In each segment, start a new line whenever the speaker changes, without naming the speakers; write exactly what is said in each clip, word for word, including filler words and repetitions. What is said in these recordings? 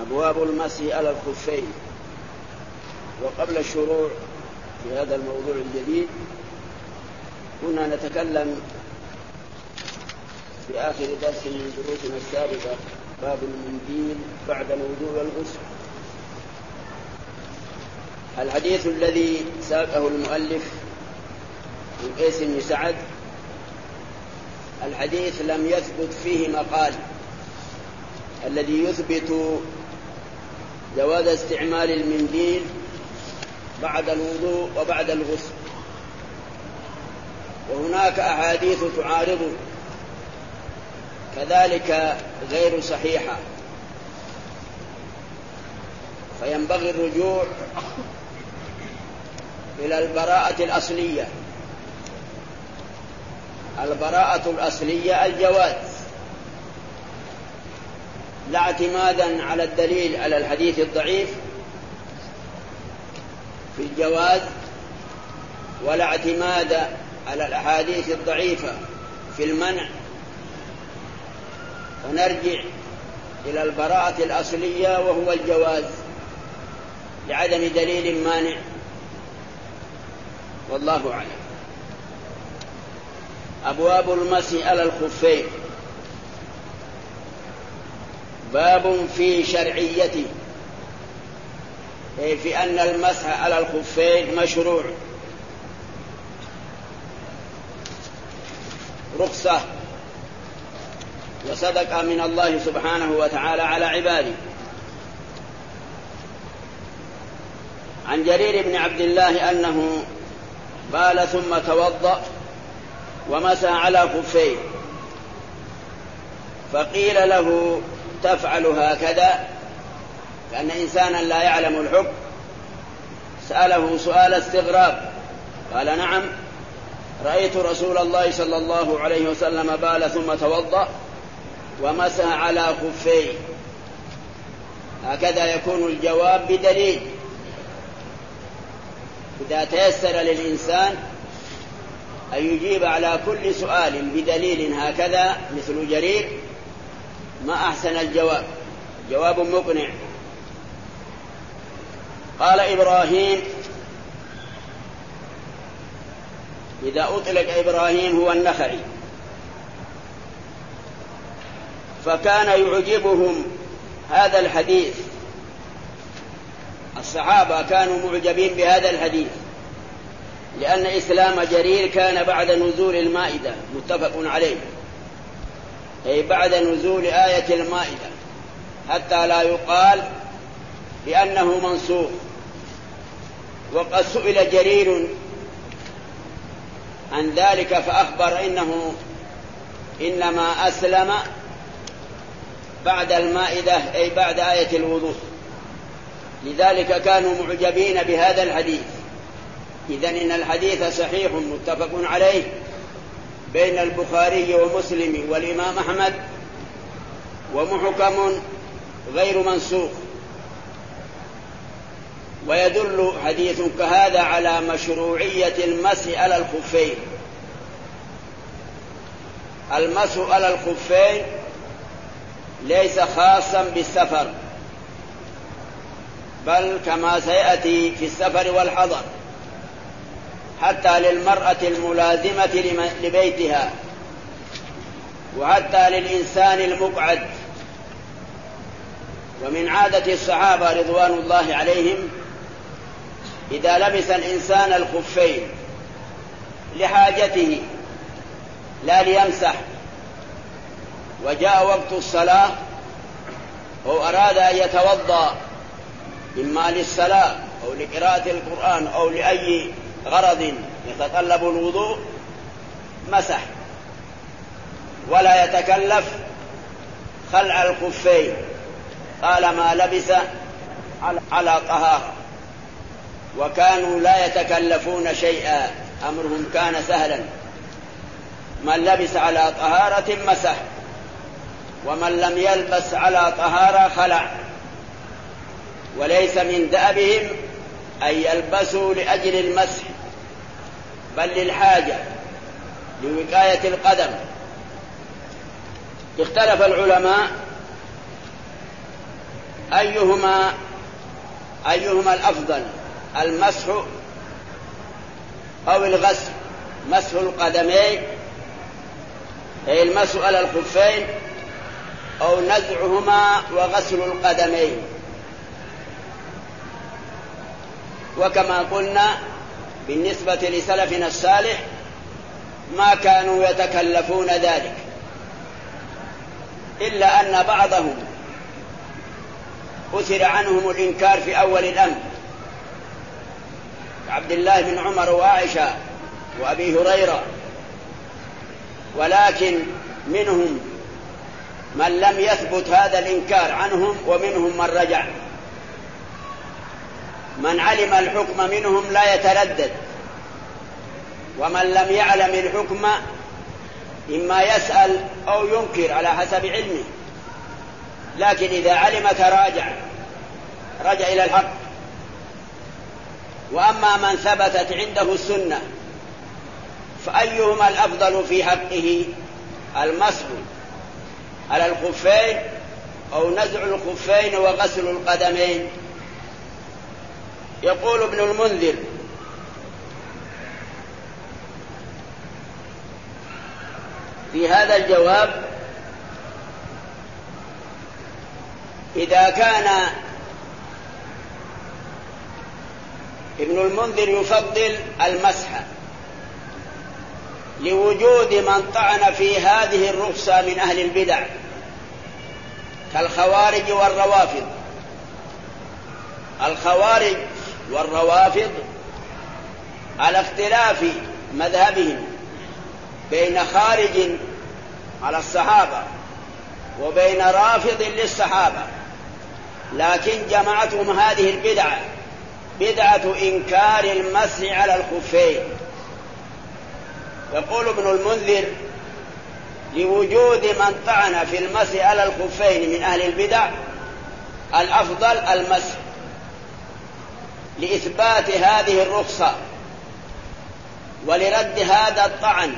أبواب المسح على الخفين. وقبل الشروع في هذا الموضوع الجديد كنا نتكلم في آخر درس من دروسنا السابقة باب المنديل بعد الوضوء والغسل. الحديث الذي ساقه المؤلف من قيس بن سعد الحديث لم يثبت فيه مقال الذي يثبت جواز استعمال المنديل بعد الوضوء وبعد الغسل، وهناك أحاديث تعارضه كذلك غير صحيحة، فينبغي الرجوع إلى البراءة الأصلية. البراءة الأصلية الجواز، لا اعتمادا على الدليل على الحديث الضعيف في الجواز، ولا اعتماد على الأحاديث الضعيفة في المنع، ونرجع إلى البراءة الأصلية وهو الجواز لعدم دليل مانع، والله أعلم. أبواب المسح على الخفين. باب في شرعيته، أي في أن المسح على الخفين مشروع، رخصة وصدقة من الله سبحانه وتعالى على عباده. عن جرير بن عبد الله أنه بال ثم توضأ ومسح على خفيه، فقيل له تفعل هكذا؟ كأن إنسانا لا يعلم الحكم سأله سؤال استغراب، قال نعم، رأيت رسول الله صلى الله عليه وسلم بال ثم توضأ ومسح على خفيه. هكذا يكون الجواب بدليل. إذا تيسر للإنسان أن يجيب على كل سؤال بدليل هكذا مثل جرير، ما أحسن الجواب، جواب مقنع. قال إبراهيم، إذا أطلق إبراهيم هو النخعي، فكان يعجبهم هذا الحديث، الصحابة كانوا معجبين بهذا الحديث، لأن إسلام جرير كان بعد نزول المائدة، متفق عليه، أي بعد نزول آية المائدة، حتى لا يقال بأنه منسوخ. وقد سئل جرير عن ذلك فأخبر إنه إنما أسلم بعد المائدة، أي بعد آية الوضوء، لذلك كانوا معجبين بهذا الحديث. إذن إن الحديث صحيح متفق عليه بين البخاري ومسلم والإمام أحمد، ومحكم غير منسوخ. ويدل حديث كهذا على مشروعية المسح على الخفين. المسح على الخفين ليس خاصا بالسفر، بل كما سيأتي في السفر والحضر، حتى للمرأة الملازمة لبيتها، وحتى للإنسان المقعد. ومن عادة الصحابة رضوان الله عليهم إذا لبس الإنسان الخفين لحاجته لا ليمسح، وجاء وقت الصلاة أو أراد أن يتوضأ إما للصلاة أو لقراءة القرآن أو لأي غرض يتطلب الوضوء، مسح ولا يتكلف خلع الخفين طالما لبس على طهارة. وكانوا لا يتكلفون شيئا، أمرهم كان سهلا، من لبس على طهارة مسح، ومن لم يلبس على طهارة خلع. وليس من دأبهم أن يلبسوا لأجل المسح، بل للحاجة لوقاية القدم. اختلف العلماء أيهما أيهما الأفضل، المسح أو الغسل؟ مسح القدمين أي المسح على الخفين، أو نزعهما وغسل القدمين؟ وكما قلنا بالنسبة لسلفنا الصالح ما كانوا يتكلفون ذلك، إلا أن بعضهم أثر عنهم الإنكار في أول الأمر، عبد الله بن عمر وعائشة وأبي هريرة، ولكن منهم من لم يثبت هذا الإنكار عنهم، ومنهم من رجع. من علم الحكم منهم لا يتردد، ومن لم يعلم الحكم إما يسأل أو ينكر على حسب علمه، لكن إذا علم تراجع، رجع إلى الحق. وأما من ثبتت عنده السنة فأيهما الأفضل في حقه، المسح على الخفين أو نزع الخفين وغسل القدمين؟ يقول ابن المنذر: في هذا الجواب: إذا كان ابن المنذر يفضل المسح لوجود من طعن في هذه الرخصة من أهل البدع كالخوارج والروافض. الخوارج والروافض على اختلاف مذهبهم بين خارج على الصحابة وبين رافض للصحابة، لكن جمعتهم هذه البدعة بدعة إنكار المسح على الخفين. يقول ابن المنذر: لوجود من طعن في المسح على الخفين من أهل البدع الأفضل المسح لإثبات هذه الرخصة ولرد هذا الطعن،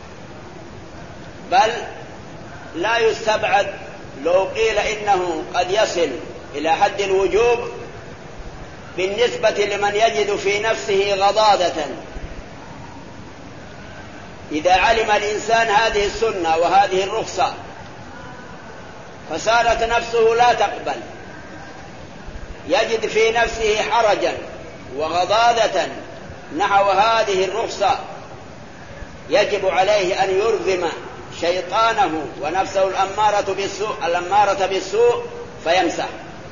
بل لا يستبعد لو قيل إنه قد يصل إلى حد الوجوب بالنسبة لمن يجد في نفسه غضاضة. إذا علم الإنسان هذه السنة وهذه الرخصة فصارت نفسه لا تقبل، يجد في نفسه حرجا وغضاضة نحو هذه الرخصة، يجب عليه أن يرغم شيطانه ونفسه الأمارة بالسوء الأمارة بالسوء فيمسح،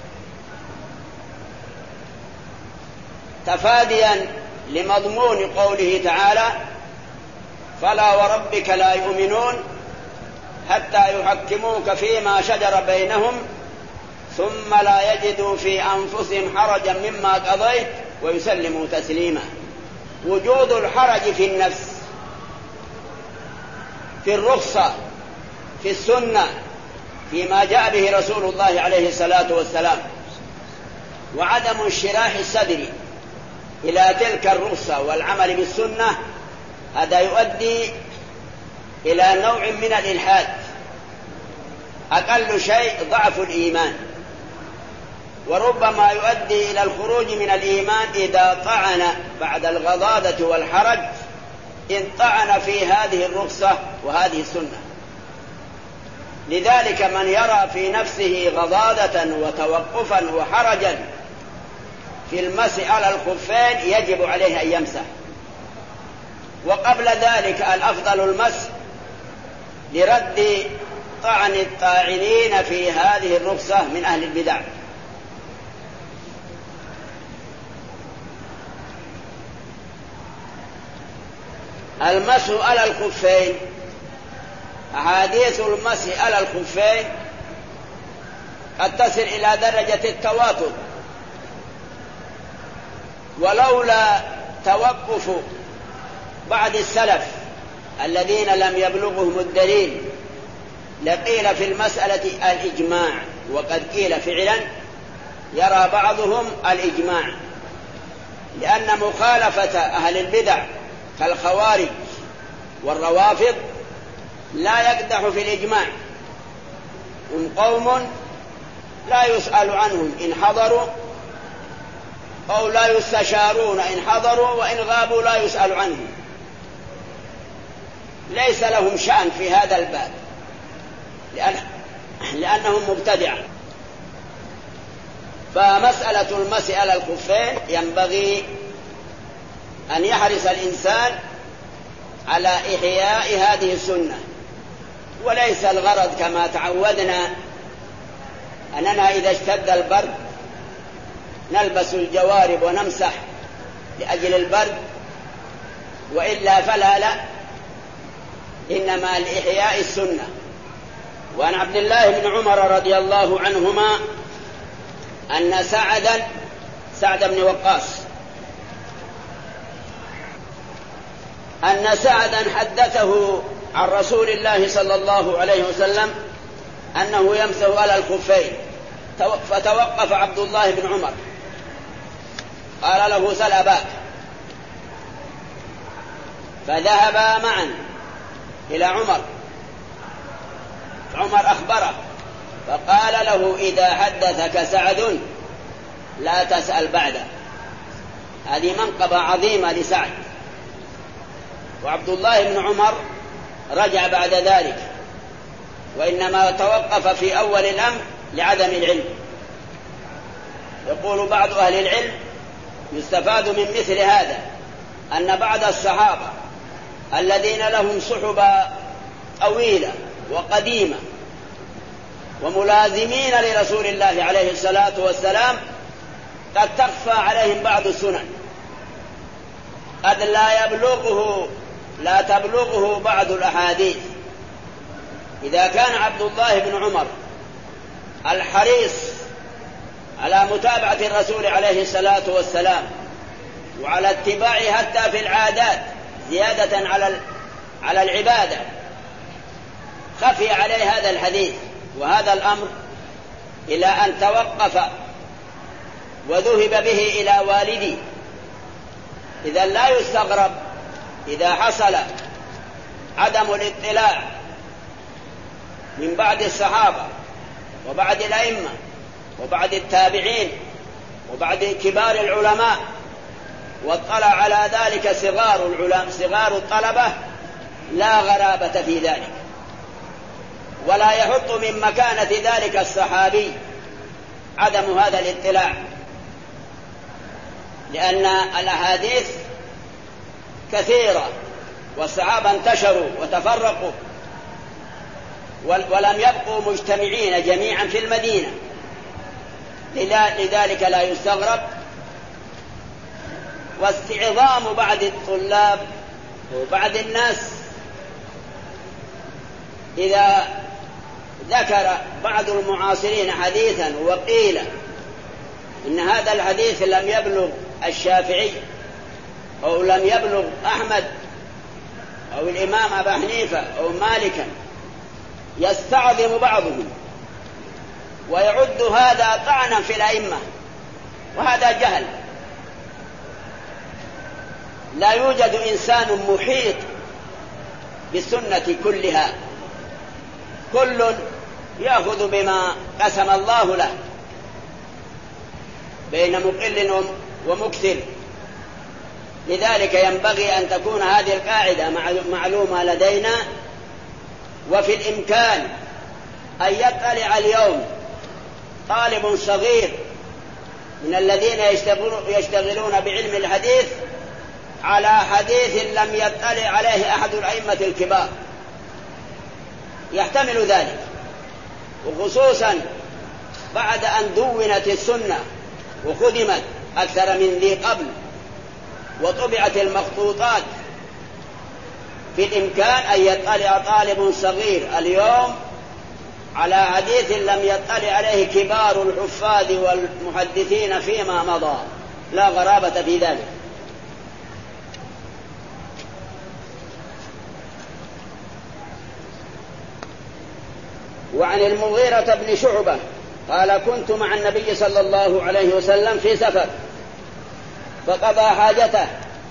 تفاديا لمضمون قوله تعالى: فلا وربك لا يؤمنون حتى يحكموك فيما شجر بينهم ثم لا يجدوا في أنفسهم حرجا مما قضيت ويسلموا تسليما. وجود الحرج في النفس في الرخصة في السنة فيما جاء به رسول الله عليه الصلاة والسلام، وعدم انشراح الصدر إلى تلك الرخصة والعمل بالسنة، هذا يؤدي إلى نوع من الإلحاد، أقل شيء ضعف الإيمان، وربما يؤدي إلى الخروج من الإيمان إذا طعن بعد الغضاضة والحرج، إن طعن في هذه الرخصة وهذه السنة. لذلك من يرى في نفسه غضاضة وتوقفا وحرجا في المسح على الخفين يجب عليه أن يمسح، وقبل ذلك الأفضل المسح لرد طعن الطاعنين في هذه الرخصة من أهل البدع. المسح على الخفين، أحاديث المسح على الخفين قد تصل إلى درجة التواتر، ولولا توقف بعض السلف الذين لم يبلغهم الدليل لقيل في المسألة الإجماع، وقد قيل فعلا يرى بعضهم الإجماع، لأن مخالفة أهل البدع كالخوارج والروافض لا يقدح في الإجماع. هم قوم لا يسأل عنهم إن حضروا أو لا يستشارون إن حضروا، وإن غابوا لا يسأل عنهم، ليس لهم شأن في هذا الباب لأن لأنهم مبتدعة. فمسألة المسح على الخفين ينبغي أن يحرص الإنسان على إحياء هذه السنة، وليس الغرض كما تعودنا أننا إذا اشتد البرد نلبس الجوارب ونمسح لأجل البرد، وإلا فلا لا، إنما لإحياء السنة. وعن عبد الله بن عمر رضي الله عنهما أن سعدا سعد بن وقاص أن سعدا حدثه عن رسول الله صلى الله عليه وسلم أنه يمسح على الخفين، فتوقف عبد الله بن عمر قال له سل أباك، فذهبا معا إلى عمر، عمر أخبره فقال له إذا حدثك سعد لا تسأل بعده. هذه منقبة عظيمة لسعد. وعبد الله بن عمر رجع بعد ذلك، وإنما توقف في أول الأمر لعدم العلم. يقول بعض أهل العلم يستفاد من مثل هذا أن بعض الصحابة الذين لهم صحبة طويلة وقديمة وملازمين لرسول الله عليه الصلاة والسلام قد تخفى عليهم بعض السنن، قد لا يبلغه لا تبلغه بعض الأحاديث. إذا كان عبد الله بن عمر الحريص على متابعة الرسول عليه الصلاة والسلام وعلى اتباعه حتى في العادات زيادة على على العبادة، خفي عليه هذا الحديث وهذا الأمر إلى أن توقف وذهب به إلى والدي. إذا لا يستغرب إذا حصل عدم الاطلاع من بعض الصحابة وبعض الأئمة وبعض التابعين وبعض كبار العلماء، واطلع على ذلك صغار العلماء صغار الطلبة، لا غرابة في ذلك، ولا يحط من مكانة ذلك الصحابي عدم هذا الاطلاع، لأن الأحاديث كثيرة والصحابة انتشروا وتفرقوا ولم يبقوا مجتمعين جميعا في المدينة، لذلك لا يستغرب. واستعظام بعض الطلاب وبعض الناس إذا ذكر بعض المعاصرين حديثا وقيل إن هذا الحديث لم يبلغ الشافعي أو لم يبلغ أحمد أو الإمام أبا حنيفة أو مالكا، يستعظم بعضهم ويعد هذا طعنا في الأئمة، وهذا جهل. لا يوجد إنسان محيط بالسنة كلها، كل يأخذ بما قسم الله له بين مقل ومكثر. لذلك ينبغي أن تكون هذه القاعدة معلومة لدينا، وفي الإمكان أن يطلع اليوم طالب صغير من الذين يشتغلون بعلم الحديث على حديث لم يطلع عليه أحد الأئمة الكبار، يحتمل ذلك، وخصوصا بعد أن دونت السنة وخدمت أكثر من ذي قبل وطبعت المخطوطات. في الإمكان أن يطلع طالب صغير اليوم على حديث لم يطلع عليه كبار الحفاظ والمحدثين فيما مضى، لا غرابة في ذلك. وعن المغيرة بن شعبة قال كنت مع النبي صلى الله عليه وسلم في سفر فقضى حاجته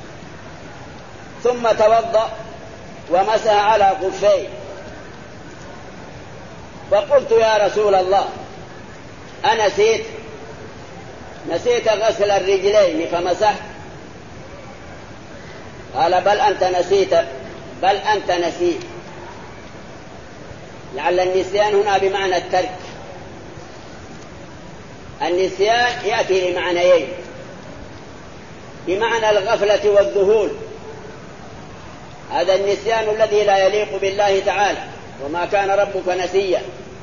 ثم توضأ ومسح على خفيه، فقلت يا رسول الله أنسيت نسيت غسل الرجلين فمسحت؟ قال بل أنت نسيت بل أنت نسيت. لعل النسيان هنا بمعنى الترك. النسيان يأتي لمعنيين: بمعنى الغفلة والذهول، هذا النسيان الذي لا يليق بالله تعالى، وما كان ربك نسيا.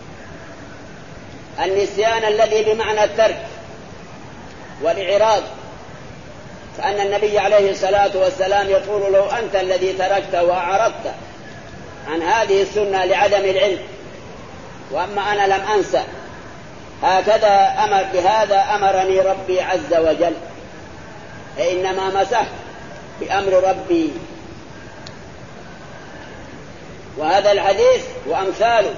النسيان الذي بمعنى الترك والإعراض، فأن النبي عليه الصلاة والسلام يقول له أنت الذي تركت وأعرضت عن هذه السنة لعدم العلم، وأما أنا لم أنسى. هكذا أمر بهذا أمرني ربي عز وجل، فإنما مسحت بأمر ربي. وهذا الحديث وأمثاله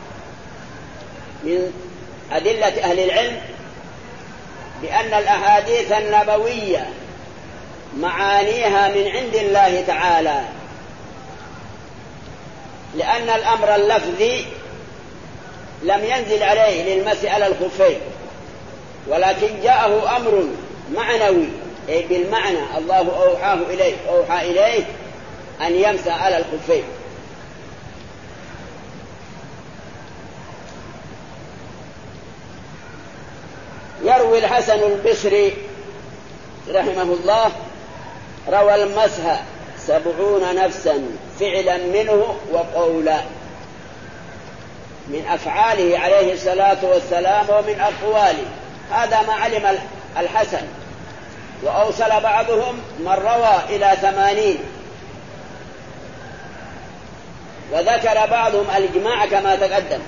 من أدلة أهل العلم بأن الأحاديث النبوية معانيها من عند الله تعالى، لأن الأمر اللفظي لم ينزل عليه للمسح على الخفين، ولكن جاءه أمر معنوي، أي بالمعنى الله أوحاه إليه أوحى إليه أن يمسح على الخفين. يروي الحسن البصري رحمه الله: روى المسح سبعون نفسا فعلا منه وقولا، من أفعاله عليه الصلاة والسلام ومن أقواله. هذا ما علم الحسن، وأوصل بعضهم من روى إلى ثمانين، وذكر بعضهم الإجماع كما تقدم.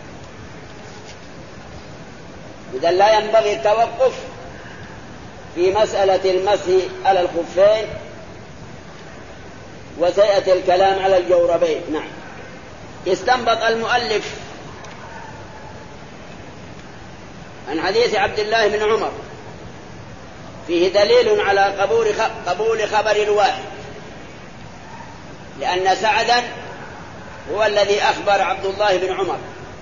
إذن لا ينبغي التوقف في مسألة المسح على الخفين، وسيأتي الكلام على الجوربين. نعم. استنبط المؤلف عن حديث عبد الله بن عمر فيه دليل على قبول خبر الواحد، لأن سعدا هو الذي أخبر عبد الله بن عمر،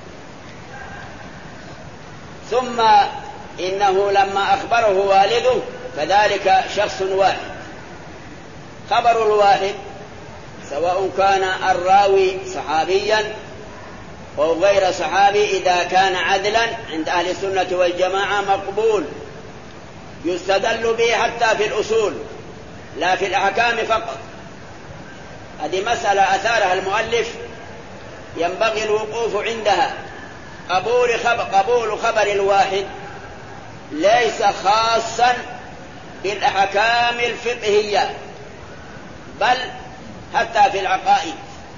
ثم إنه لما أخبره والده فذلك شخص واحد. خبر الواحد سواء كان الراوي صحابيا أو غير صحابي، إذا كان عدلا عند أهل السنة والجماعة مقبول، يستدل به حتى في الأصول لا في الأحكام فقط. هذه مسألة أثارها المؤلف ينبغي الوقوف عندها. قبول خبر, قبول خبر الواحد ليس خاصا بالأحكام الفقهية، بل حتى في العقائد،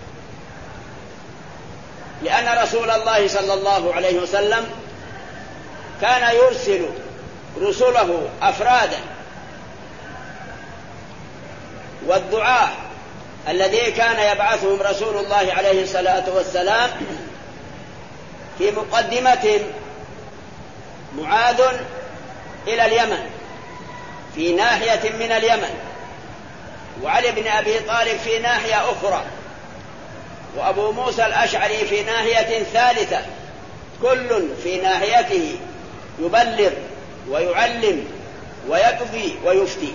لأن رسول الله صلى الله عليه وسلم كان يرسل رسله أفرادا، والدعاء الذي كان يبعثهم رسول الله عليه الصلاة والسلام في مقدمة معاذ إلى اليمن في ناحية من اليمن، وعلي بن أبي طالب في ناحية أخرى، وأبو موسى الأشعري في ناحية ثالثة، كل في ناحيته يبلغ ويعلم ويقضي ويفتي.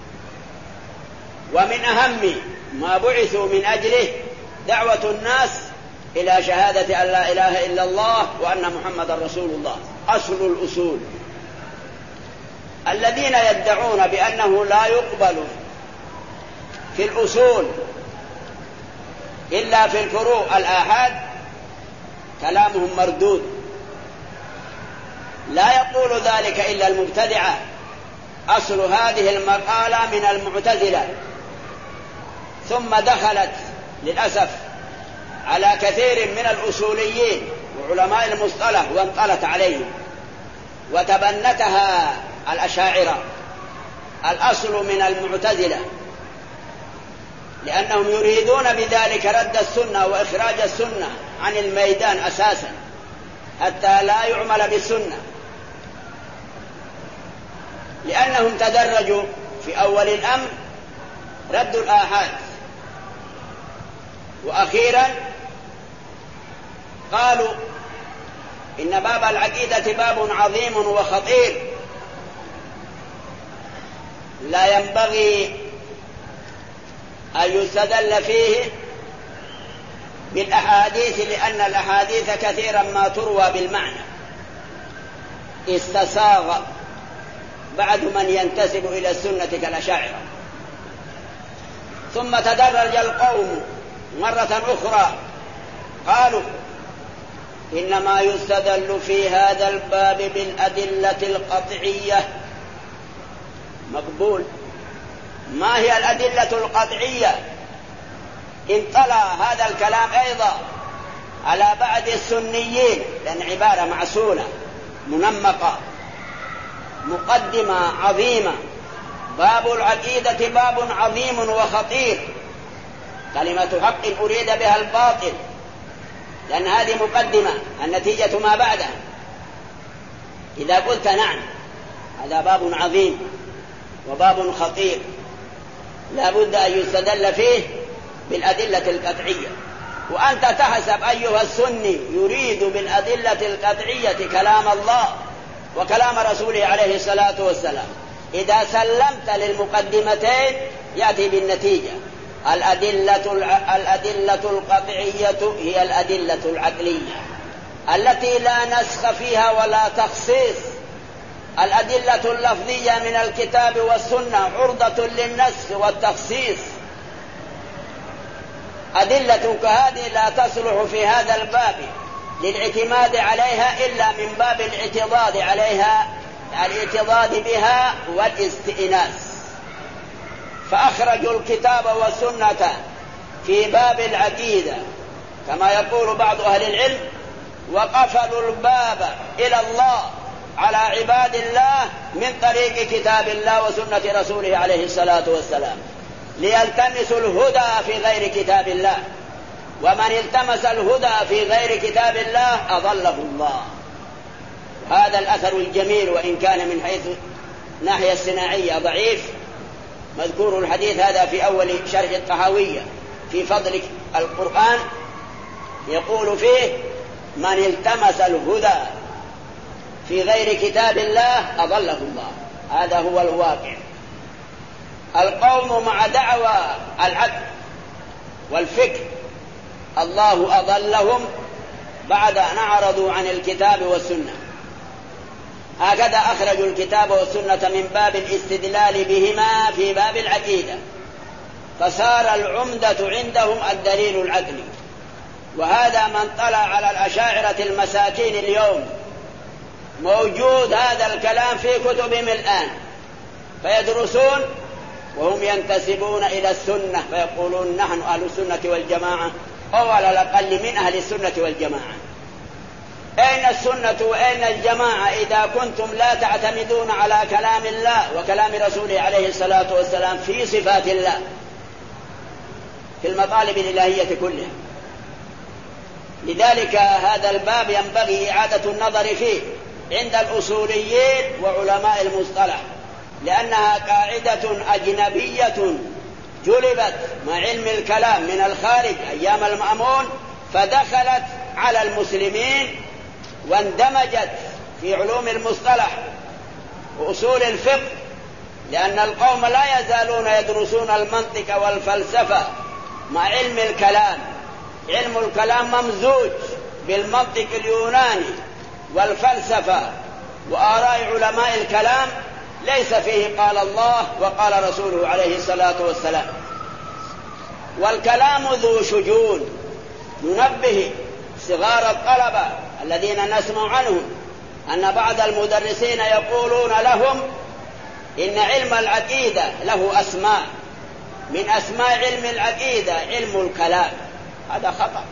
ومن أهم ما بعثوا من أجله دعوة الناس إلى شهادة أن لا إله إلا الله وأن محمد رسول الله، أصل الأصول. الذين يدعون بأنه لا يقبل في الأصول إلا في الفروع الآحاد كلامهم مردود. لا يقول ذلك إلا المبتدعة. أصل هذه المقالة من المعتزلة، ثم دخلت للأسف على كثير من الأصوليين وعلماء المصطلح وانطلت عليهم، وتبنتها الأشاعرة. الأصل من المعتزلة، لأنهم يريدون بذلك رد السنة وإخراج السنة عن الميدان أساسا حتى لا يعمل بالسنة، لأنهم تدرجوا في أول الأمر رد الآحاد، وأخيرا قالوا إن باب العقيدة باب عظيم وخطير، لا ينبغي أن يستدل فيه بالأحاديث، لأن الأحاديث كثيرا ما تروى بالمعنى. استساغ بعد من ينتسب إلى السنة كالأشاعرة. ثم تدرج القوم مرة أخرى قالوا إنما يستدل في هذا الباب بالأدلة القطعية. مقبول. ما هي الأدلة القطعية؟ انطلع هذا الكلام أيضا على بعض السنيين، لأن عبارة معسولة منمقة، مقدمة عظيمة. باب العقيدة باب عظيم وخطير، كلمة حق أريد بها الباطل، لأن هذه مقدمة، النتيجة ما بعدها. إذا قلت نعم هذا باب عظيم وباب خطير، لا بد أن يستدل فيه بالأدلة القطعية. وأنت تحسب أيها السني يريد بالأدلة القطعية كلام الله وكلام رسوله عليه الصلاة والسلام. إذا سلمت للمقدمتين يأتي بالنتيجة. الأدلة, الأدلة القطعية هي الأدلة العقلية التي لا نسخ فيها ولا تخصيص. الأدلة اللفظية من الكتاب والسنة عرضة للنسخ والتخصيص. أدلة كهذه لا تصلح في هذا الباب للاعتماد عليها إلا من باب الاعتضاد عليها، الاعتضاد بها والاستئناس. فأخرجوا الكتاب والسنة في باب العقيدة كما يقول بعض أهل العلم، وقفلوا الباب إلى الله على عباد الله من طريق كتاب الله وسنة رسوله عليه الصلاة والسلام، ليلتمسوا الهدى في غير كتاب الله. ومن التمس الهدى في غير كتاب الله أضله الله. هذا الأثر الجميل، وإن كان من حيث ناحية الصناعية ضعيف، مذكور الحديث هذا في أول شرح الطحاوية في فضل القرآن، يقول فيه من التمس الهدى في غير كتاب الله أضله الله. هذا هو الواقع. القوم مع دعوى العدل والفكر الله أضلهم بعد أن أعرضوا عن الكتاب والسنة. هكذا أخرجوا الكتاب والسنة من باب الاستدلال بهما في باب العقيدة، فصار العمدة عندهم الدليل العقلي. وهذا من طلع على الأشاعرة المساكين اليوم موجود هذا الكلام في كتبهم الآن، فيدرسون وهم ينتسبون إلى السنة فيقولون نحن أهل السنة والجماعة، أو على الأقل من أهل السنة والجماعة. أين السنة وأين الجماعة إذا كنتم لا تعتمدون على كلام الله وكلام رسوله عليه الصلاة والسلام في صفات الله في المطالب الإلهية كلها؟ لذلك هذا الباب ينبغي إعادة النظر فيه عند الأصوليين وعلماء المصطلح، لأنها قاعدة أجنبية جلبت مع علم الكلام من الخارج أيام المأمون، فدخلت على المسلمين واندمجت في علوم المصطلح وأصول الفقه، لأن القوم لا يزالون يدرسون المنطق والفلسفة مع علم الكلام. علم الكلام ممزوج بالمنطق اليوناني والفلسفة وآراء علماء الكلام، ليس فيه قال الله وقال رسوله عليه الصلاة والسلام. والكلام ذو شجون. ننبه صغار الطلبة الذين نسمع عنهم أن بعض المدرسين يقولون لهم إن علم العقيدة له أسماء، من أسماء علم العقيدة علم الكلام. هذا خطأ.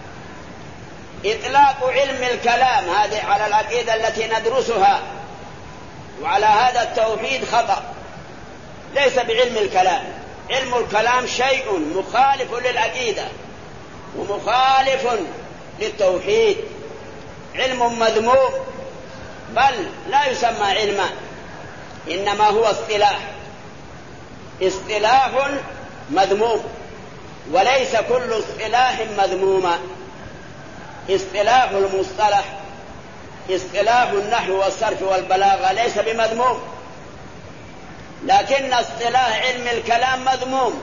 إطلاق علم الكلام هذه على العقيدة التي ندرسها وعلى هذا التوحيد خطأ، ليس بعلم الكلام. علم الكلام شيء مخالف للعقيدة ومخالف للتوحيد، علم مذموم، بل لا يسمى علما، إنما هو اصطلاح اصطلاح مذموم، وليس كل اصطلاح مذموما. اصطلاح المصطلح اصطلاح النحو والصرف والبلاغة ليس بمذموم، لكن اصطلاح علم الكلام مذموم،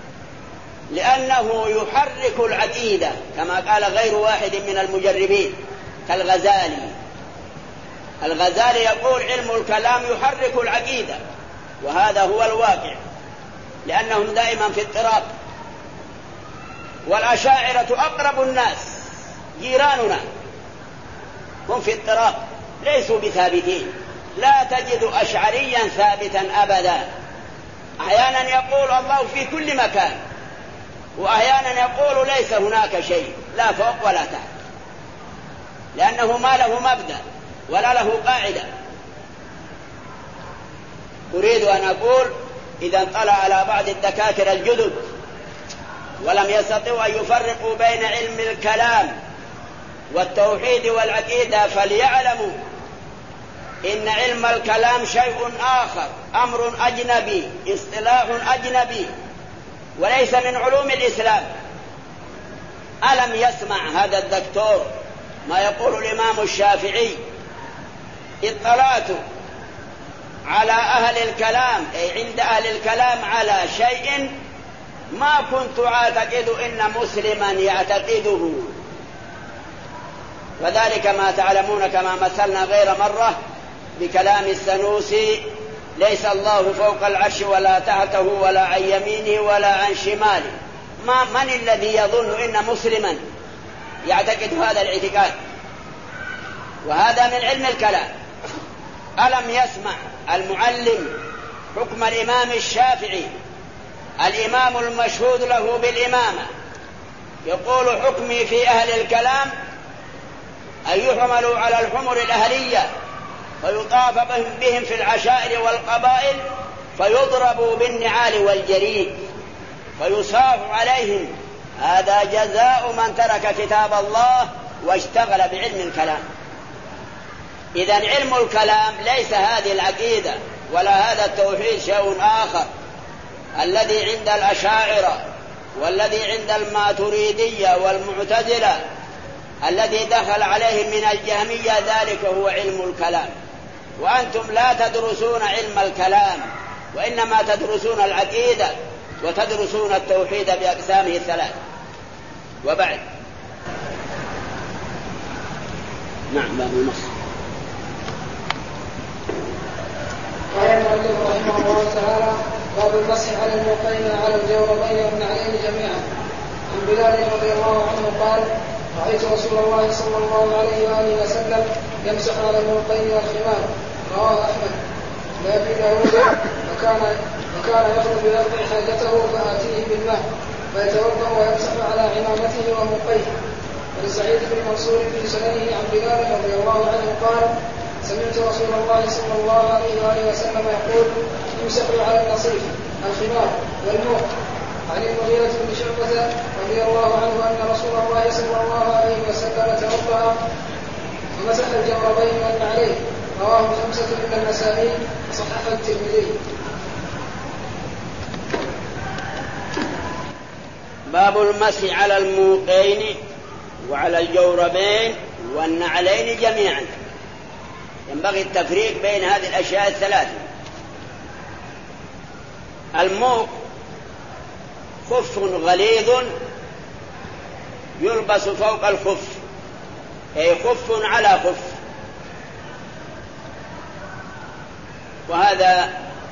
لأنه يحرك العقيدة كما قال غير واحد من المجربين كالغزالي. الغزالي يقول علم الكلام يحرك العقيدة، وهذا هو الواقع، لأنهم دائما في اضطراب. والأشاعرة أقرب الناس جيراننا، هم في اضطراب ليسوا بثابتين، لا تجد أشعريا ثابتا أبدا. أحيانا يقول الله في كل مكان، وأحيانا يقول ليس هناك شيء، لا فوق ولا تحت، لأنه ما له مبدأ ولا له قاعدة. أريد أن أقول إذا انطلع على بعض الدكاترة الجدد ولم يستطيعوا أن يفرقوا بين علم الكلام والتوحيد والعقيدة، فليعلموا إن علم الكلام شيء آخر، أمر أجنبي، اصطلاح أجنبي، وليس من علوم الإسلام. ألم يسمع هذا الدكتور ما يقول الإمام الشافعي؟ اطلعت على أهل الكلام، أي عند أهل الكلام، على شيء ما كنت أعتقد إن مسلما يعتقده. وذلك ما تعلمون كما مثلنا غير مرة بكلام السنوسي: ليس الله فوق العرش ولا تحته ولا عن يمينه ولا عن شماله. ما من الذي يظن إن مسلما يعتقد هذا الاعتقاد؟ وهذا من علم الكلام. ألم يسمع المعلم حكم الإمام الشافعي، الإمام المشهود له بالإمامة، يقول: حكمي في أهل الكلام أن يحملوا على الحمر الأهلية فيطاف بهم في العشائر والقبائل، فيضربوا بالنعال والجريد فيصاف عليهم. هذا جزاء من ترك كتاب الله واشتغل بعلم الكلام. إذن علم الكلام ليس هذه العقيدة ولا هذا التوحيد، شيء آخر. الذي عند الأشاعرة والذي عند الماتريدية والمعتزلة الذي دخل عليهم من الجهمية، ذلك هو علم الكلام. وأنتم لا تدرسون علم الكلام، وإنما تدرسون العقيدة وتدرسون التوحيد بأقسامه الثلاث. وبعد، نعم، باب النص.
قال المؤلف رحمه الله تعالى: باب المسح على الموقين على الجوربين والنعلين جميعا. عن بلال رضي الله عنه قال: رأيت رسول الله صلى الله عليه وآله وسلم يمسح على الموقين والخمار. رواه أحمد. لأبي داود: وكان وكان يخرج يقضي حاجته فآتيه بالماء فيتوضأ ويمسح على عمامته وموقيه. ولسعيد بن منصور في سننه عن بلال رضي الله عنه قال: سمعت رسول الله صلى الله عليه وآله وسلم يقول: يمسح على النصيف الخمار والموق. عن المغيرة بن شعبة رضي الله عنه أن رسول الله صلى الله عليه وسلم توضأ ومسح الجوربين والنعلين. رواه خمسة من النسائي وصححه الترمذي.
باب المسح على الموقين وعلى الجوربين والنعلين جميعا. ينبغي التفريق بين هذه الأشياء الثلاثة. الموق خف غليظ يلبس فوق الخف، أي خف على خف، وهذا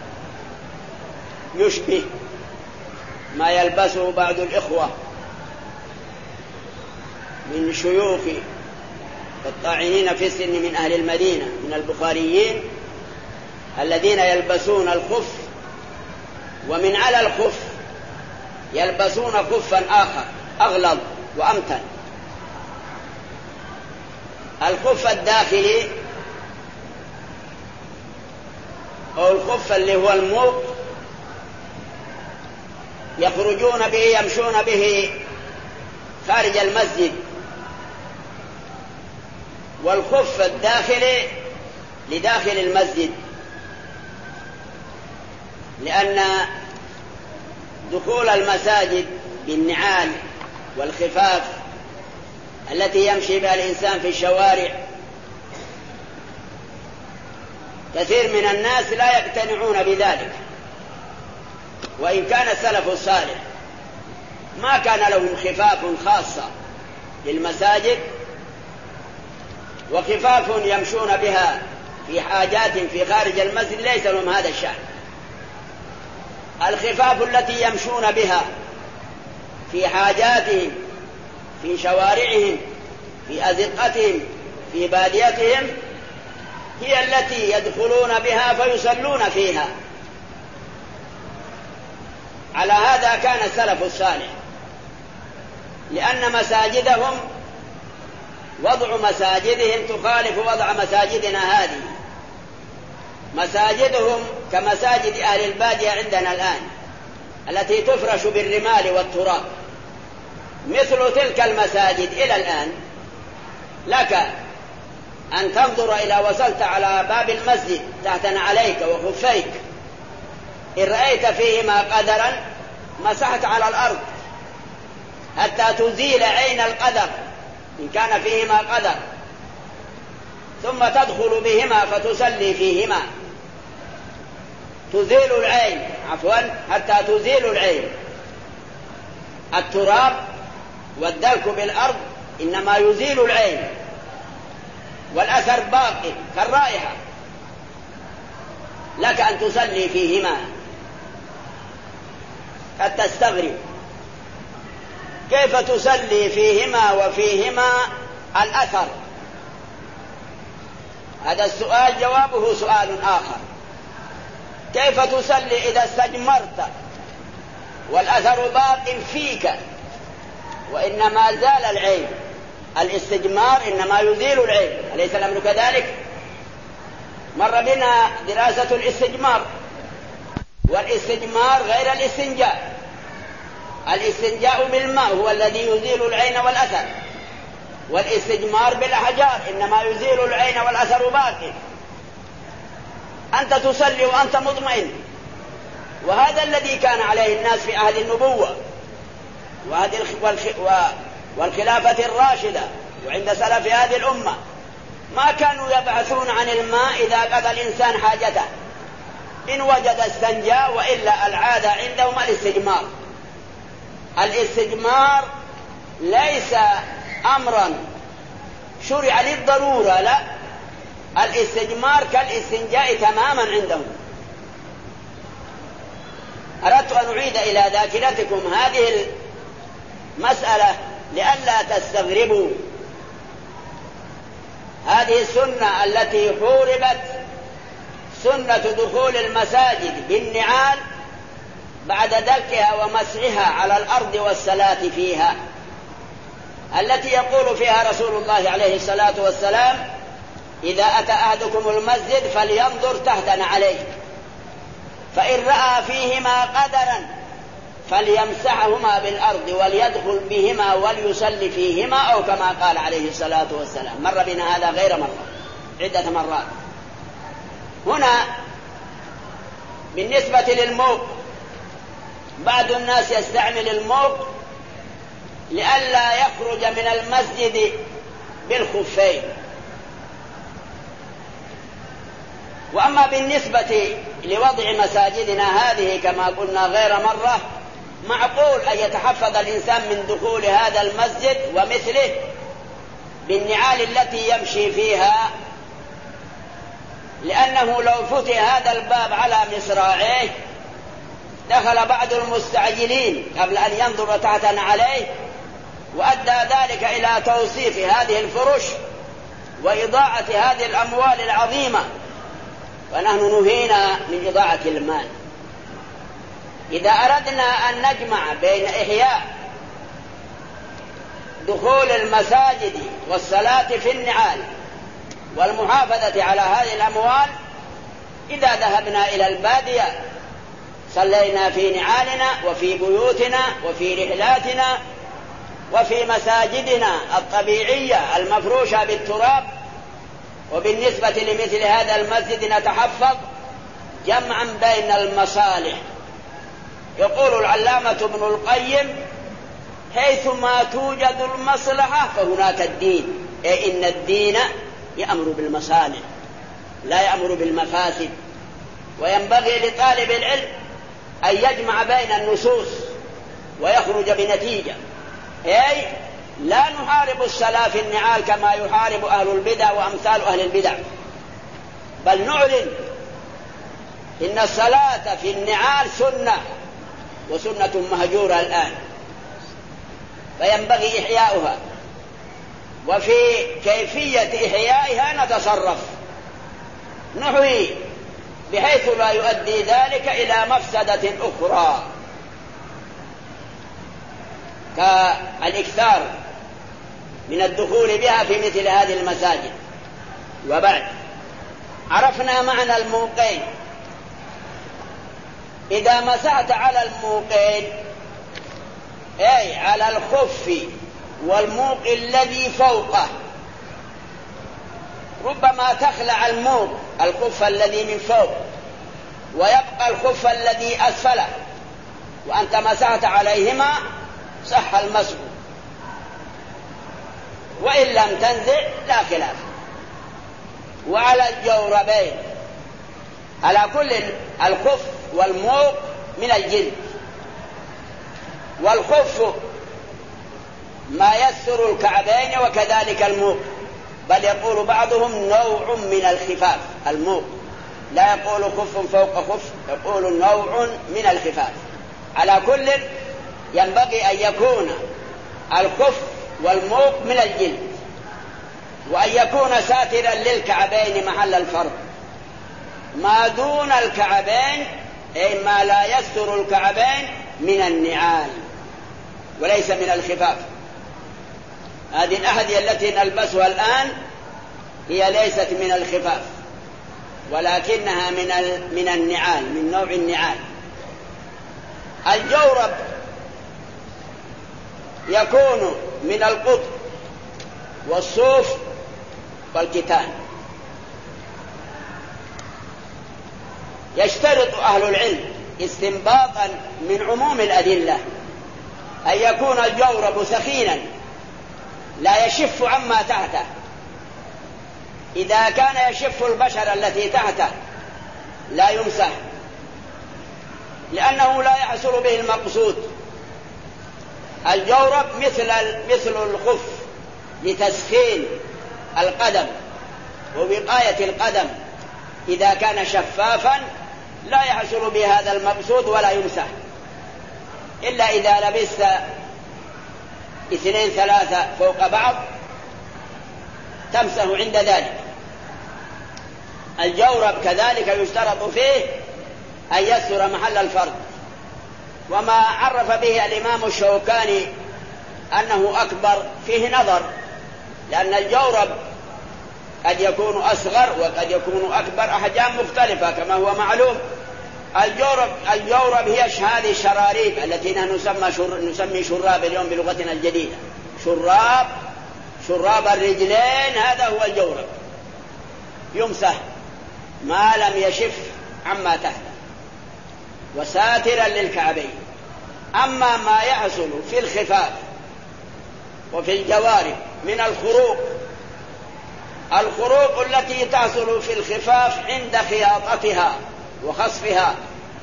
يشبه ما يلبسه بعض الإخوة من شيوخ الطاعنين في السن من أهل المدينة من البخاريين، الذين يلبسون الخف ومن على الخف يلبسون خفا آخر أغلظ وأمتن. الخف الداخلي أو الخف اللي هو الموق يخرجون به يمشون به خارج المسجد، والخف الداخلي لداخل المسجد، لأن دخول المساجد بالنعال والخفاف التي يمشي بها الإنسان في الشوارع كثير من الناس لا يقتنعون بذلك، وإن كان السلف الصالح ما كان لهم خفاف خاصة للمساجد وخفاف يمشون بها في حاجات في خارج المسجد، ليس لهم هذا الشأن. الخفاف التي يمشون بها في حاجاتهم في شوارعهم في أزقتهم في باديتهم هي التي يدخلون بها فيصلون فيها. على هذا كان السلف الصالح، لأن مساجدهم وضع مساجدهم تخالف وضع مساجدنا هذه. مساجدهم كمساجد أهل البادية عندنا الآن التي تفرش بالرمال والتراب، مثل تلك المساجد إلى الآن لك أن تنظر إلى وصلت على باب المسجد تحت عليك وخفيك، إن رأيت فيهما قدرا مسحت على الأرض حتى تزيل عين القدر إن كان فيهما قدر، ثم تدخل بهما فتصلي فيهما، تزيل العين عفوا حتى تزيل العين. التراب والدلك بالأرض إنما يزيل العين، والأثر باقي كالرائحة، لك أن تصلي فيهما. قد تستغرب كيف تصلي فيهما وفيهما الأثر؟ هذا السؤال جوابه سؤال آخر. كيف تصلي إذا استجمرت والأثر باق فيك وإنما زال العين؟ الاستجمار إنما يزيل العين، أليس الأمر كذلك؟ مر بنا دراسة الاستجمار، والاستجمار غير الاستنجاء. الاستنجاء بالماء هو الذي يزيل العين والأثر، والاستجمار بالأحجار إنما يزيل العين والأثر باقي. أنت تصلي وأنت مطمئن، وهذا الذي كان عليه الناس في عهد النبوة والخلافة الراشدة وعند سلف هذه الأمة. ما كانوا يبعثون عن الماء إذا قضى الإنسان حاجته، إن وجد استنجا، وإلا العادة عندهم الاستجمار. الاستجمار ليس أمرا شرع للضرورة، لا، الاستجمار كالاستنجاء تماما عندهم. أردت أن أعيد إلى ذاكرتكم هذه المسألة لئلا تستغربوا. هذه السنة التي حوربت، سنة دخول المساجد بالنعال بعد دلكها ومسحها على الأرض والصلاة فيها، التي يقول فيها رسول الله عليه الصلاة والسلام: إذا أتى أحدكم المسجد فلينظر تحت نعليه، فإن رأى فيهما قدرا فليمسحهما بالأرض وليدخل بهما وليصلي فيهما، أو كما قال عليه الصلاة والسلام. مر بنا هذا غير مرة، عدة مرات. هنا بالنسبة للموق، بعض الناس يستعمل الموق لئلا يخرج من المسجد بالخفين. وأما بالنسبة لوضع مساجدنا هذه كما قلنا غير مرة، معقول أن يتحفظ الإنسان من دخول هذا المسجد ومثله بالنعال التي يمشي فيها، لأنه لو فتح هذا الباب على مصراعيه دخل بعض المستعجلين قبل أن ينظر تحت نعليه، وأدى ذلك إلى توصيف هذه الفرش وإضاعة هذه الأموال العظيمة، ونحن نهينا من إضاعة المال. إذا أردنا أن نجمع بين إحياء دخول المساجد والصلاة في النعال والمحافظة على هذه الأموال، إذا ذهبنا إلى البادية صلينا في نعالنا وفي بيوتنا وفي رحلاتنا وفي مساجدنا الطبيعية المفروشة بالتراب. وبالنسبة لمثل هذا المسجد نتحفظ جمعا بين المصالح. يقول العلامة ابن القيم: حيثما توجد المصلحة فهناك الدين، أي إن الدين يأمر بالمصالح. لا يأمر بالمفاسد. وينبغي لطالب العلم أن يجمع بين النصوص ويخرج بنتيجة، أي لا نحارب الصلاة في النعال كما يحارب أهل البدع وأمثال أهل البدع، بل نعلن إن الصلاة في النعال سنة وسنة مهجورة الآن، فينبغي إحياؤها، وفي كيفية إحيائها نتصرف، نحيي بحيث لا يؤدي ذلك إلى مفسدة أخرى كالإكثار من الدخول بها في مثل هذه المساجد. وبعد عرفنا معنى الموقين. إذا مسحت على الموقين أي على الخف والموق الذي فوقه، ربما تخلع الموق الخف الذي من فوق ويبقى الخف الذي أسفله، وأنت مسحت عليهما صح المسح، وإن لم تنزع لا خلاف. وعلى الجوربين، على كل الخف والموق من الجلد، والخف ما يستر الكعبين وكذلك الموق، بل يقول بعضهم نوع من الخفاف الموق، لا يقول خف فوق خف، يقول نوع من الخفاف. على كل ينبغي أن يكون الخف والموق من الجلد، وأن يكون ساترا للكعبين محل الفرض. ما دون الكعبين أي ما لا يستر الكعبين من النعال وليس من الخفاف. هذه الأحذية التي نلبسها الآن هي ليست من الخفاف، ولكنها من من النعال، من نوع النعال. الجورب يكون من القطن والصوف والكتان. يشترط أهل العلم استنباطا من عموم الأدلة أن يكون الجورب سخينا لا يشف عما تحته. إذا كان يشف البشرة التي تحته لا يمسح، لأنه لا يحصل به المقصود. الجورب مثل مثل الخف لتسخين القدم ووقاية القدم، إذا كان شفافا لا يحصل به هذا المقصود ولا يمسح، إلا إذا لبست اثنين ثلاثة فوق بعض تمسح عند ذلك. الجورب كذلك يشترط فيه أن يستر محل الفرد، وما عرف به الإمام الشوكاني أنه أكبر فيه نظر، لأن الجورب قد يكون أصغر وقد يكون أكبر، أحجام مختلفة كما هو معلوم. الجورب الجورب هي هذه الشراريب التي نحن نسمى شر... نسمي شراب اليوم بلغتنا الجديدة، شراب شراب الرجلين، هذا هو الجورب، يمسح ما لم يشف عما تحته وساترا للكعبين. أما ما يحصل في الخفاف وفي الجوارب من الخروق، الخروق التي تحصل في الخفاف عند خياطتها وخصفها،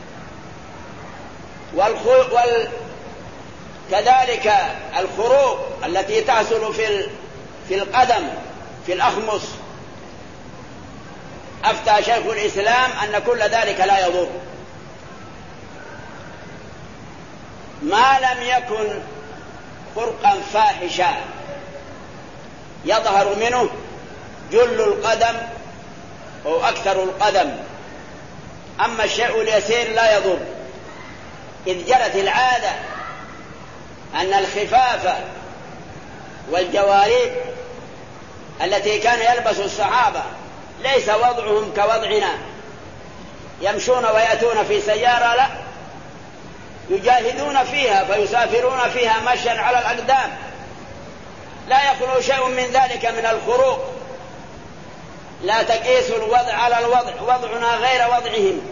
والخروق وال... كذلك الخروق التي تحصل في في القدم في الأخمص، أفتى شيخ الإسلام أن كل ذلك لا يضر ما لم يكن خرقا فاحشا يظهر منه جل القدم أو أكثر القدم. أما الشيء اليسير لا يضر، إذ جرت العادة أن الخفاف والجوارب التي كان يلبس الصحابة ليس وضعهم كوضعنا، يمشون ويأتون في سيارة، لا، يجاهدون فيها فيسافرون فيها مشيا على الأقدام، لا يخلو شيء من ذلك من الخروق. لا تقيسوا الوضع على الوضع، وضعنا غير وضعهم.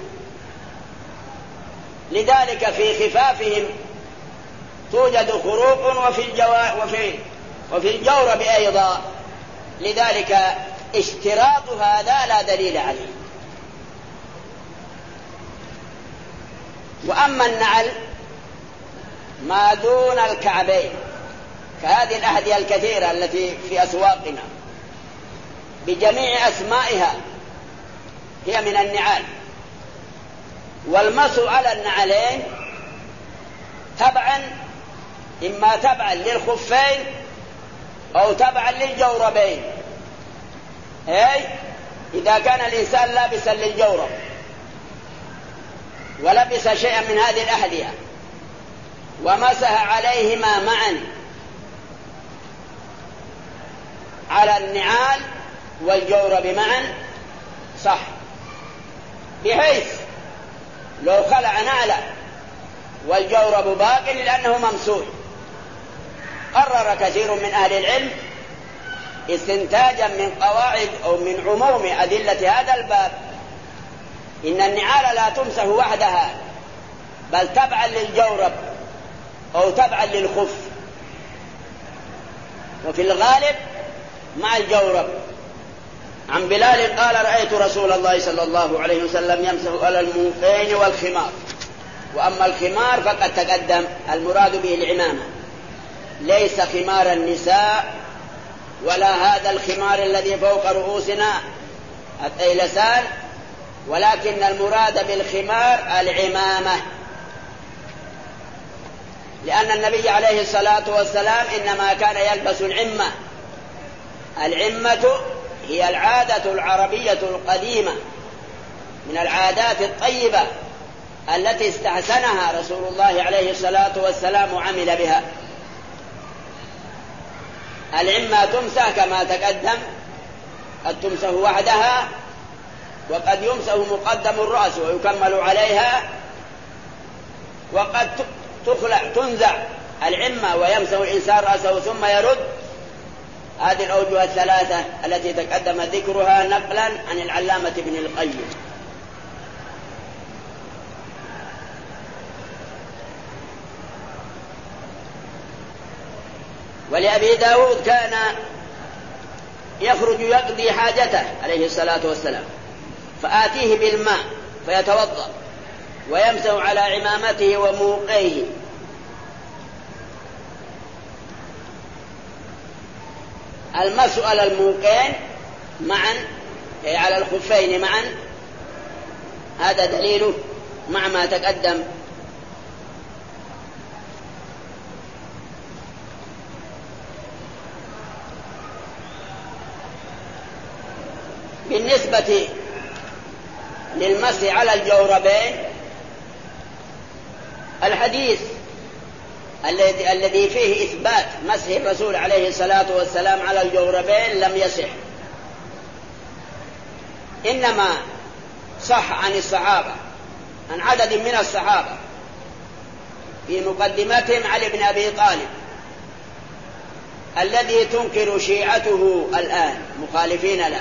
لذلك في خفافهم توجد خروق وفي الجوا وفي وفي الجورب أيضا. لذلك اشتراط هذا لا دليل عليه. وأما النعل ما دون الكعبين كهذه الأحذية الكثيرة التي في أسواقنا بجميع أسمائها هي من النعال، والمسح على النعلين تبعا إما تبعا للخفين أو تبعا للجوربين، أي إذا كان الإنسان لابسا للجورب ولبس شيئا من هذه الأحذية ومسح عليهما معا على النعال والجورب معا صح، بحيث لو خلع نعله والجورب باق لأنه ممسوح. قرر كثير من أهل العلم استنتاجا من قواعد أو من عموم أدلة هذا الباب إن النعال لا تمسح وحدها بل تبعا للجورب أو تبعا للخف، وفي الغالب مع الجورب. عن بلال قال رأيت رسول الله صلى الله عليه وسلم يمسح على الموقين والخمار. وأما الخمار فقد تقدم المراد به العمامة، ليس خمار النساء ولا هذا الخمار الذي فوق رؤوسنا الطيلسان، ولكن المراد بالخمار العمامة، لأن النبي عليه الصلاة والسلام إنما كان يلبس العمة. العمة هي العادة العربية القديمة من العادات الطيبة التي استحسنها رسول الله عليه الصلاة والسلام وعمل بها. العمة تمسح كما تقدم، قد تمسح وحدها وقد يمسح مقدم الرأس ويكمل عليها، وقد تخلع تنزع العمة ويمسح الإنسان رأسه ثم يرد. هذه الأوجه الثلاثة التي تقدم ذكرها نقلا عن العلامة ابن القيم. ولأبي داود كان يخرج يقضي حاجته عليه الصلاة والسلام فآتيه بالماء فيتوضأ ويمسح على عمامته وموقيه. المسح على الموقين معا أي على الخفين معا هذا دليله مع ما تقدم. بالنسبة للمسح على الجوربين الحديث الذي الذي فيه إثبات مسح الرسول عليه الصلاة والسلام على الجوربين لم يصح، إنما صح عن الصحابة، عن عدد من الصحابة، في مقدمتهم علي بن أبي طالب الذي تنكر شيعته الآن مخالفين له.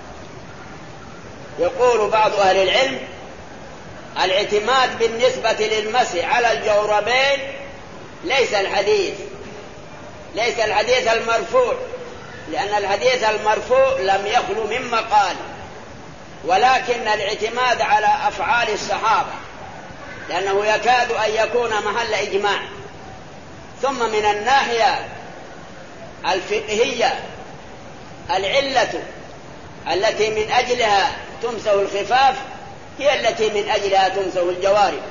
يقول بعض أهل العلم الاعتماد بالنسبة للمسح على الجوربين ليس الحديث ليس الحديث المرفوع، لأن الحديث المرفوع لم يخلو من مقال، ولكن الاعتماد على أفعال الصحابة، لأنه يكاد أن يكون محل إجماع. ثم من الناحية الفقهية العلة التي من أجلها تمسح الخفاف هي التي من أجلها تمسح الجوارب.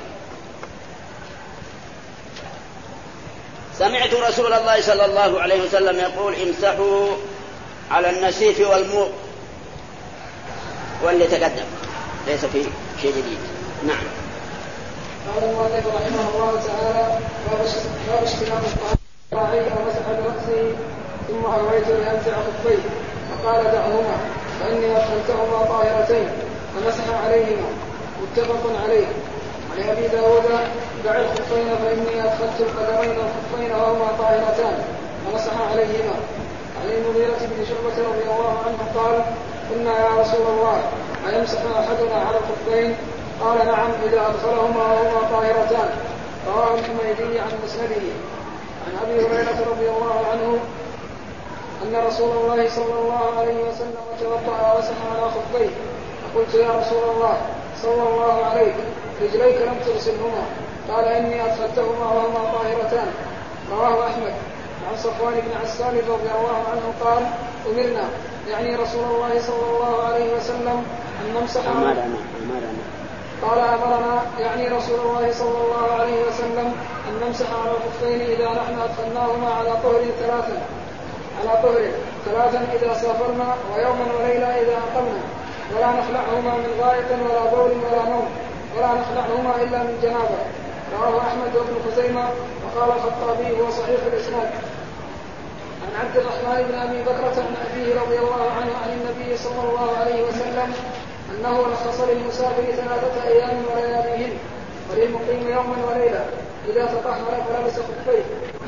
سمعت رسول الله صلى الله عليه وسلم يقول امسحوا على النسيف والموق، واللي تقدم ليس فيه شيء جديد. نعم.
قال المؤلف رحمه الله تعالى باب اشتمام الطاعين ومسح برأسه ثم أرويت لأنزع خفيه فقال دعهما فإني أدخلتهما طاهرتين فمسح عليهما متفق عليه. ولأبي داود دع الخفين فإني أدخلت القدمين والخفين وهما طاهرتان فمسح عليهما. عن المغيرة بن شعبة رضي الله عنه قال قلنا يا رسول الله أيمسح أحدنا على الخفين؟ قال نعم إذا أدخلهما وهما طاهرتان. رواه الحميدي عن مسنده. عن أبي هريرة رضي الله عنه أن رسول الله صلى الله عليه وسلم توضأ ومسح على خفيه، فقلت يا رسول الله صلى الله عليه رجليك لم تغسلهما؟ قال إني أدخلتهما وهما طاهرتان. رواه أحمد. عن صفوان بن عسال رضي الله عنه قال أمرنا يعني رسول الله صلى الله عليه وسلم أن نمسح
أمرنا أمرنا
قال أمرنا يعني رسول الله صلى الله عليه وسلم أن نمسح على الخفين إذا نحن أدخلناهما على طهر ثلاثا على طهر ثلاثا إذا سافرنا ويوما وليلة إذا أقمنا، ولا نخلعهما من غائط ولا بول ولا نوم، ولا نخلعهما إلا من جنابة. رواه أحمد وابن خزيمة. وقال الخطابي هو صحيح الإسناد. عن عبد الرحمن بن أبي بكرة عن أبيه رضي الله عنه عن النبي صلى الله عليه وسلم أنه رخص للمسافر ثلاثة أيام ولياليهن وللمقيم يوما وليلة إذا تطهر فلبس خفيه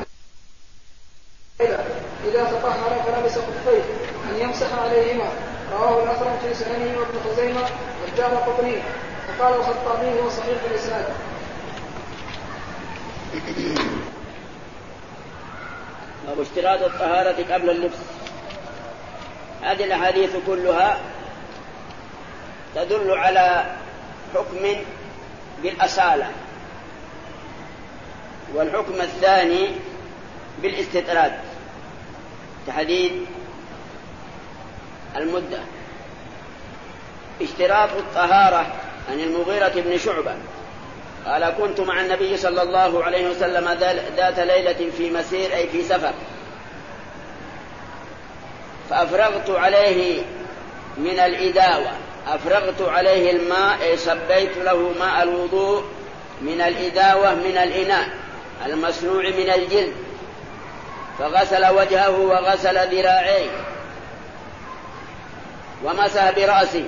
إذا تطهر فلبس خفيه أن يمسح عليهما. رواه الأخرج في سننه وابن خزيمة والدارقطني. وقال الخطابي هو صحيح الإسناد.
أو اشتراط الطهارة قبل اللبس. هذه الأحاديث كلها تدل على حكم بالأصالة، والحكم الثاني بالاستطراد تحديد المدة. اشتراط الطهارة عن المغيرة بن شعبة قال كنت مع النبي صلى الله عليه وسلم ذات ليلة في مسير أي في سفر، فأفرغت عليه من الإداوة، أفرغت عليه الماء أي صبيت له ماء الوضوء من الإداوة من الإناء المصنوع من الجلد، فغسل وجهه وغسل ذراعيه ومسح برأسه.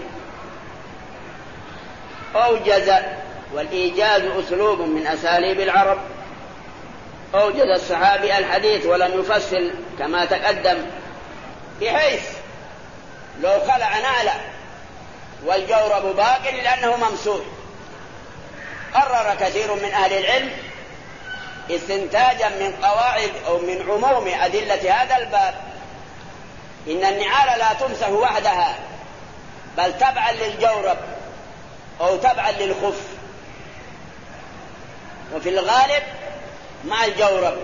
أوجز، والإيجاز أسلوب من أساليب العرب، أوجز الصحابي الحديث ولم يفصل كما تقدم، بحيث لو خلع نعله والجورب باق لأنه ممسوح. قرر كثير من أهل العلم استنتاجا من قواعد أو من عموم أدلة هذا الباب إن النعال لا تمسح وحدها بل تبعا للجورب أو تبعا للخف، وفي الغالب مع الجورب.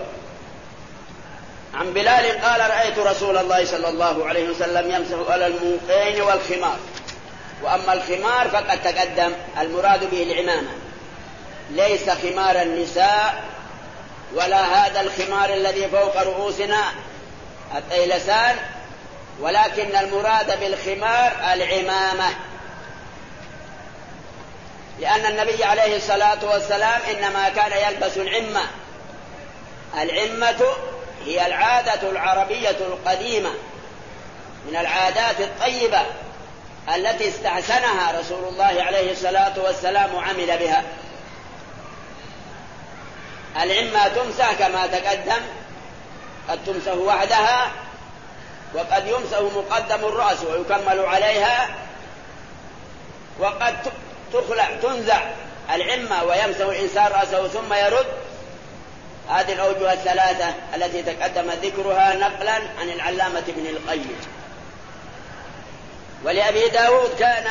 عن بلال قال رأيت رسول الله صلى الله عليه وسلم يمسح على الموقين والخمار. وأما الخمار فقد تقدم المراد به العمامة، ليس خمار النساء ولا هذا الخمار الذي فوق رؤوسنا الطيلسان، ولكن المراد بالخمار العمامة، لأن النبي عليه الصلاة والسلام إنما كان يلبس العمة. العمة هي العادة العربية القديمة من العادات الطيبة التي استحسنها رسول الله عليه الصلاة والسلام وعمل بها. العمة تمسح كما تقدم، قد تمسح وحدها وقد يمسح مقدم الرأس ويكمل عليها، وقد تخلع تنزع العمة ويمسح الإنسان رأسه ثم يرد. هذه الأوجه الثلاثة التي تقدم ذكرها نقلا عن العلامة ابن القيم. ولأبي داود كان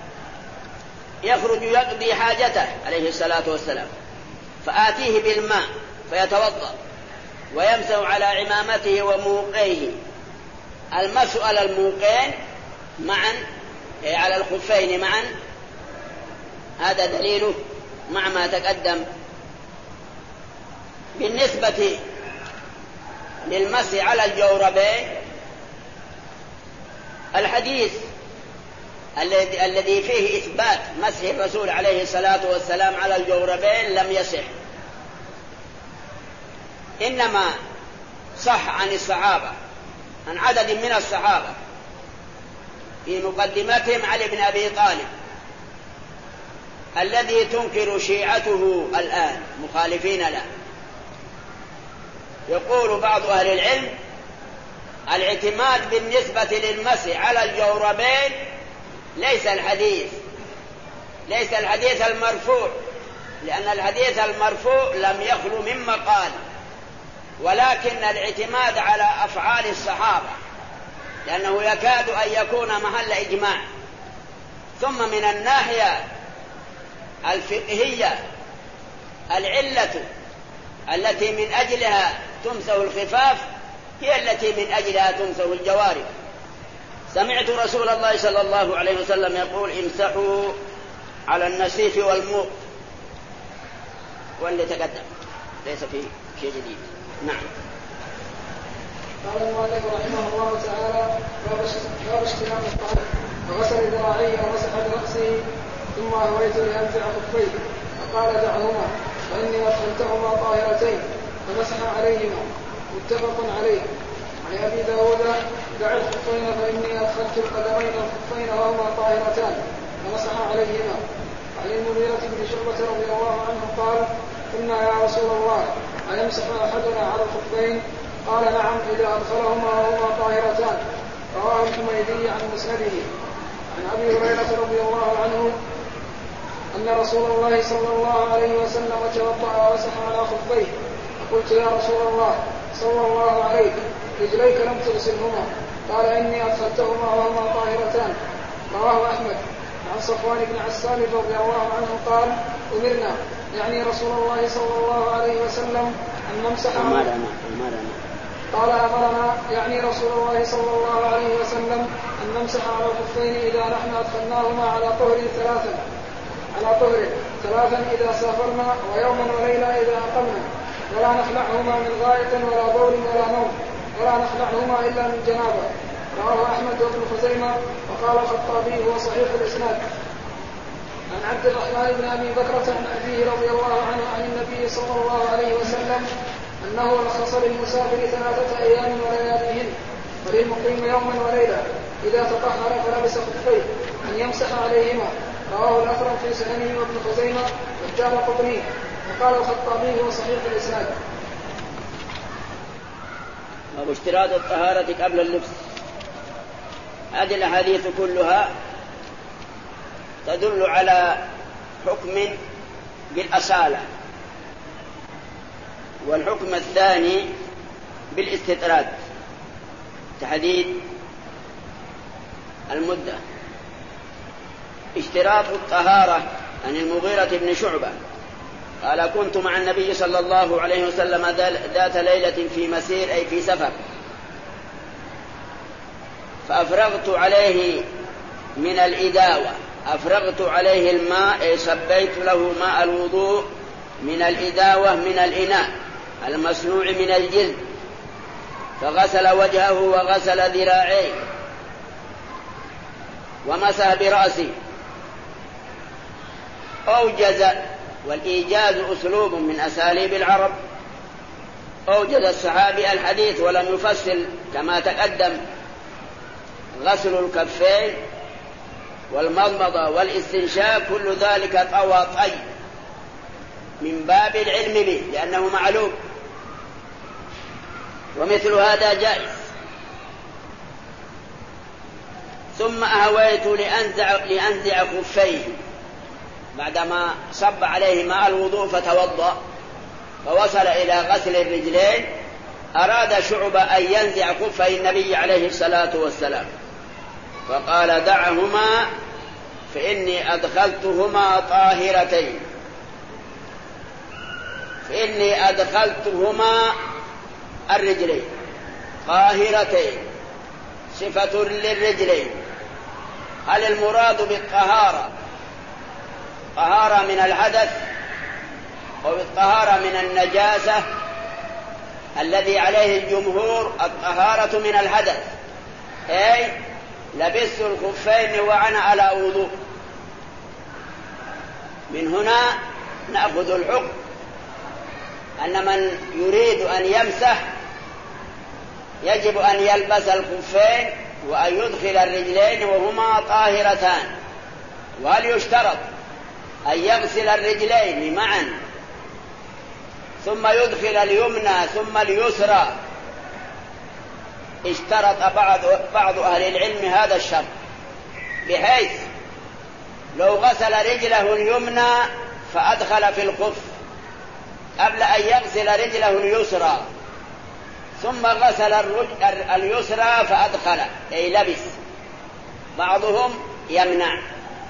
يخرج يقضي حاجته عليه الصلاة والسلام فآتيه بالماء فيتوضأ ويمسح على عمامته وموقيه. المسح على الموقين معا أي على الخفين معا، هذا دليله مع ما تقدم. بالنسبة للمسح على الجوربين، الحديث الذي الذي فيه إثبات مسح الرسول عليه الصلاة والسلام على الجوربين لم يصح، إنما صح عن الصحابة، عن عدد من الصحابة، في مقدمتهم علي بن أبي طالب الذي تنكر شيعته الآن مخالفين له. يقول بعض أهل العلم الاعتماد بالنسبة للمسح على الجوربين ليس الحديث ليس الحديث المرفوع، لأن الحديث المرفوع لم يخلو من مقال، ولكن الاعتماد على أفعال الصحابة لأنه يكاد أن يكون محل إجماع. ثم من الناحية الفقهية العلة التي من أجلها تمسح الخفاف هي التي من أجلها تمسح الجوارب. سمعت رسول الله صلى الله عليه وسلم يقول امسحوا على النسيف والموق، واللي تقدم ليس فيه شيء جديد. نعم.
قال المؤلف رحمه الله تعالى: باب اشتمام الطهر وغسل ذراعيه ومسح برأسه ثم أهويت لأنزع خفيه فقال دعهما فإني أدخلتهما طاهرتين فمسح عليهما. متفق عليه. عن أبي داود: دع الخفين فإني أدخلت القدمين الخفين وهما طاهرتان فمسح عليهما. عن المغيرة بن شعبة رضي الله عنه قال: قلنا يا رسول الله أيمسح أحدنا على الخفين؟ قال: نعم إذا أدخلهما وهما طاهرتان. رواه الحميدي عن مسنده. عن أبي هريرة رضي الله عنه أن رسول الله صلى الله عليه وسلم توضأ ومسح على خفيه فقلت: يا رسول الله صلى الله عليه رجليك لم تغسلهما؟ قال: إني أدخلتهما وهما طاهرتان. رواه أحمد. عن صفوان بن عسال رضي الله عنه قال: أمرنا يعني رسول الله صلى الله عليه وسلم أن نمسح قال أمرنا يعني رسول الله صلى الله عليه وسلم أن نمسح على الخفين إذا نحن أدخلناهما على طهر ثلاثا على طهر ثلاثا إذا سافرنا ويوما وليلة إذا أقمنا ولا نخلعهما من غائط ولا بول ولا نوم ولا نخلعهما إلا من جنابة. رواه أحمد وابن خزيمة. وقال الخطابي هو صحيح الإسناد. عن عبد الرحمن بن أبي بكرة عن أبيه رضي الله عنه عن النبي صلى الله عليه وسلم أنه رخص للمسافر ثلاثة أيام ولياليهن وللمقيم يوما وليلة إذا تطهر فلبس خفيه أن يمسح عليهما. رواه الأثرم في سننه وابن خزيمة والدارقطني. وقال الخطابي هو صحيح الإسناد.
واشتراط الطهارة قبل اللبس. هذه الأحاديث كلها تدل على حكم بالأصالة، والحكم الثاني بالاستطراد تحديد المدة. اشتراط الطهارة عن المغيرة بن شعبة قال: كنت مع النبي صلى الله عليه وسلم ذات ليلة في مسير أي في سفر، فأفرغت عليه من الإداوة، أفرغت عليه الماء أي صبيت له ماء الوضوء من الإداوة من الإناء المصنوع من الجلد، فغسل وجهه وغسل ذراعيه ومسح برأسه. أوجز، والإيجاز أسلوب من أساليب العرب، أوجز الصحابي الحديث ولم يفصل كما تقدم. غسل الكفين والمضمضة والاستنشاق كل ذلك طوى طي من باب العلم به لأنه معلوم، ومثل هذا جائز. ثم أهويت لأنزع, لأنزع خفيه بعدما صب عليه ماء الوضوء فتوضأ فوصل إلى غسل الرجلين، أراد شعبة أن ينزع خفي النبي عليه الصلاة والسلام فقال: دعهما فإني أدخلتهما طاهرتين فإني أدخلتهما الرجلين طاهرتين، صفة للرجلين. هل المراد بالطهارة طهارة من الحدث أو بالطهارة من النجاسة؟ الذي عليه الجمهور الطهارة من الحدث، أي لبست الخفين وأنا على وضوء. من هنا نأخذ الحكم أن من يريد أن يمسح يجب أن يلبس الخفين وأن يدخل الرجلين وهما طاهرتان. وهل يشترط أن يغسل الرجلين معا ثم يدخل اليمنى ثم اليسرى؟ اشترط بعض, بعض أهل العلم هذا الشرط، بحيث لو غسل رجله اليمنى فأدخل في الخف قبل أن يغسل رجله اليسرى ثم غسل اليسرى فأدخل أي لبس. بعضهم يمنع،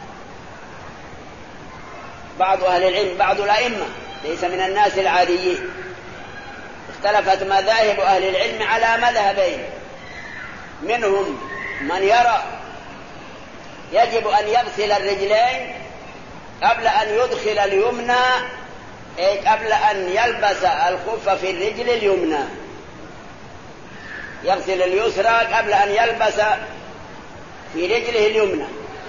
بعض أهل العلم بعض الأئمة ليس من الناس العاديين، اختلفت مذاهب أهل العلم على مذهبين، منهم من يرى يجب أن يغسل الرجلين قبل أن يدخل اليمنى، أي قبل أن يلبس الخف في الرجل اليمنى، يغسل اليسرى قبل أن يلبس في رجله اليمنى،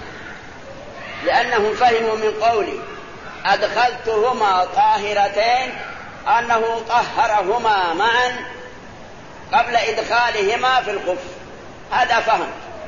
لأنهم فهموا من قولي أدخلتهما طاهرتين أنه طهرهما معا قبل إدخالهما في الخف، هذا فهم.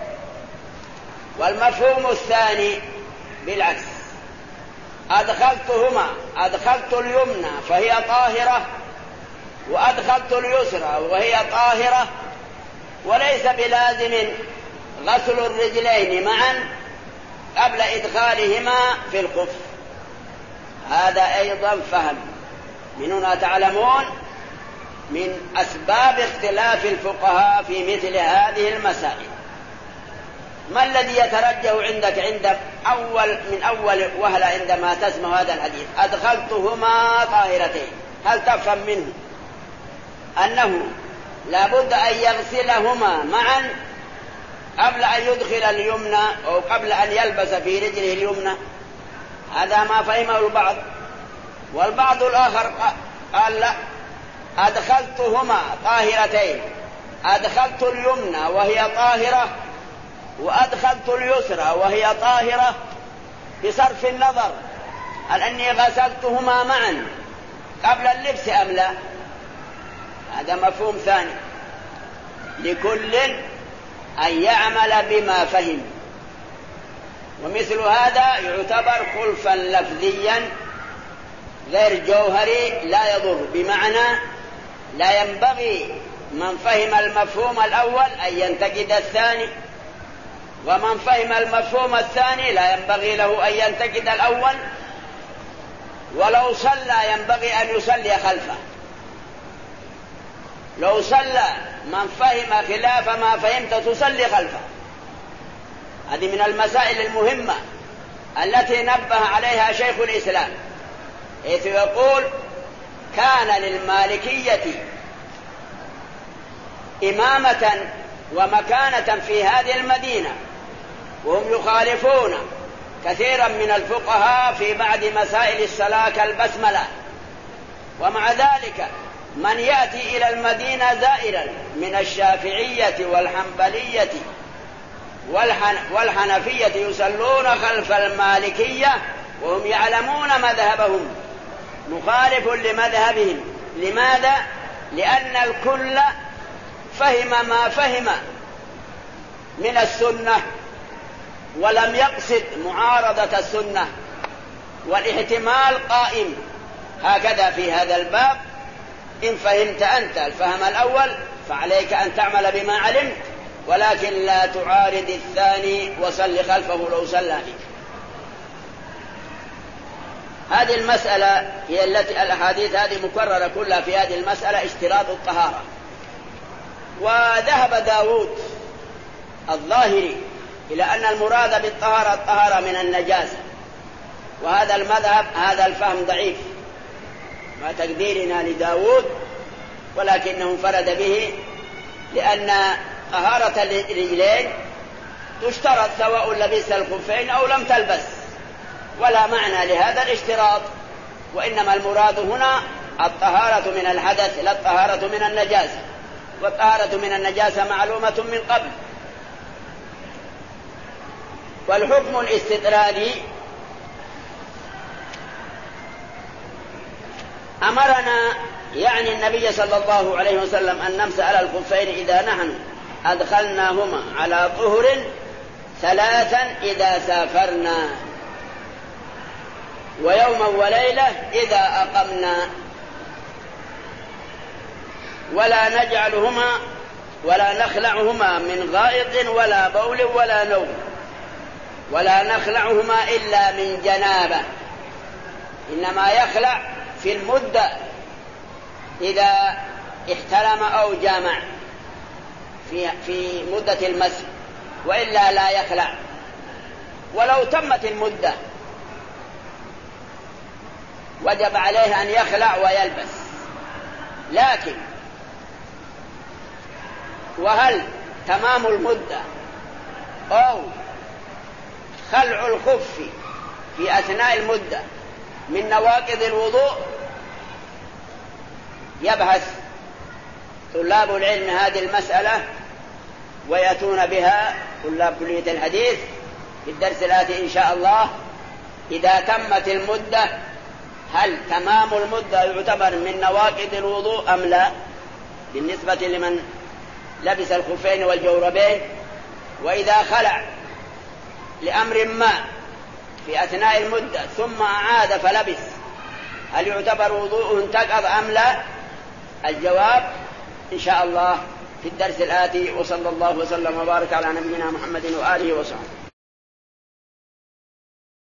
والمفهوم الثاني بالعكس، أدخلتهما أدخلت اليمنى فهي طاهرة وأدخلت اليسرى وهي طاهرة، وليس بلازم غسل الرجلين معا قبل إدخالهما في الخف، هذا أيضا فهم. من هنا تعلمون من أسباب اختلاف الفقهاء في مثل هذه المسائل. ما الذي يترجح عندك عند أول من أول وهلة عندما تسمع هذا الحديث أدخلتهما طاهرتين؟ هل تفهم منه أنه لا بد أن يغسلهما معا قبل أن يدخل اليمنى أو قبل أن يلبس في رجله اليمنى؟ هذا ما فهمه البعض. والبعض الآخر قال لا، أدخلتهما طاهرتين، أدخلت اليمنى وهي طاهرة وأدخلت اليسرى وهي طاهرة، بصرف النظر هل أني غسلتهما معا قبل اللبس أم لا. هذا مفهوم ثاني، لكل أن يعمل بما فهم، ومثل هذا يعتبر خلفا لفظيا غير جوهري لا يضر، بمعنى لا ينبغي من فهم المفهوم الأول أن ينتقد الثاني، ومن فهم المفهوم الثاني لا ينبغي له أن ينتقد الأول، ولو صلى ينبغي أن يصلي خلفه. لو صلى من فهم خلاف ما فهمت تصلي خلفه. هذه من المسائل المهمة التي نبه عليها شيخ الإسلام، حيث يقول كان للمالكية إمامة ومكانة في هذه المدينة، وهم يخالفون كثيرا من الفقهاء في بعض مسائل الصلاة كالبسملة. ومع ذلك من يأتي إلى المدينة زائرا من الشافعية والحنبلية والحن والحنفية يصلون خلف المالكية وهم يعلمون مذهبهم مخالف لمذهبهم. لماذا؟ لأن الكل فهم ما فهم من السنة ولم يقصد معارضة السنة، والاحتمال قائم. هكذا في هذا الباب إن فهمت أنت الفهم الأول فعليك أن تعمل بما علمت، ولكن لا تعارض الثاني وصل خلفه لو صلى بك. هذه المسألة هي التي الأحاديث هذه مكررة كلها في هذه المسألة، اشتراط الطهارة. وذهب داود الظاهري إلى أن المراد بالطهارة الطهارة من النجاسة، وهذا المذهب هذا الفهم ضعيف ما تقديرنا لداود، ولكنه انفرد به لأن طهارة الرجلين تشترط سواء لبست الخفين أو لم تلبس، ولا معنى لهذا الاشتراط، وإنما المراد هنا الطهارة من الحدث لا الطهارة من النجاسة، والطهارة من النجاسة معلومة من قبل. والحكم الاستطرادي أمرنا يعني النبي صلى الله عليه وسلم أن نمسح على الخفين إذا نحن أدخلناهما على طهر ثلاثا إذا سافرنا، ويوما وليلة إذا أقمنا، ولا نجعلهما ولا نخلعهما من غائط ولا بول ولا نوم، ولا نخلعهما إلا من جنابة، إنما يخلع في المدة إذا احتلم أو جامع في, في مدة المسح، وإلا لا يخلع ولو تمت المدة، وجب عليه أن يخلع ويلبس. لكن وهل تمام المدة أو خلع الخف في أثناء المدة من نواقض الوضوء؟ يبحث طلاب العلم هذه المسألة ويأتون بها طلاب كلية الحديث في الدرس الآتي إن شاء الله. إذا تمت المدة هل تمام المدة يعتبر من نواقض الوضوء أم لا، بالنسبة لمن لبس الخفين والجوربين؟ وإذا خلع لأمر ما في أثناء المدة ثم أعاد فلبس، هل يعتبر وضوءه انتقض أم لا؟ الجواب إن شاء الله في الدرس الآتي. وصلى الله وسلم وبارك على نبينا محمد وآله وصحبه.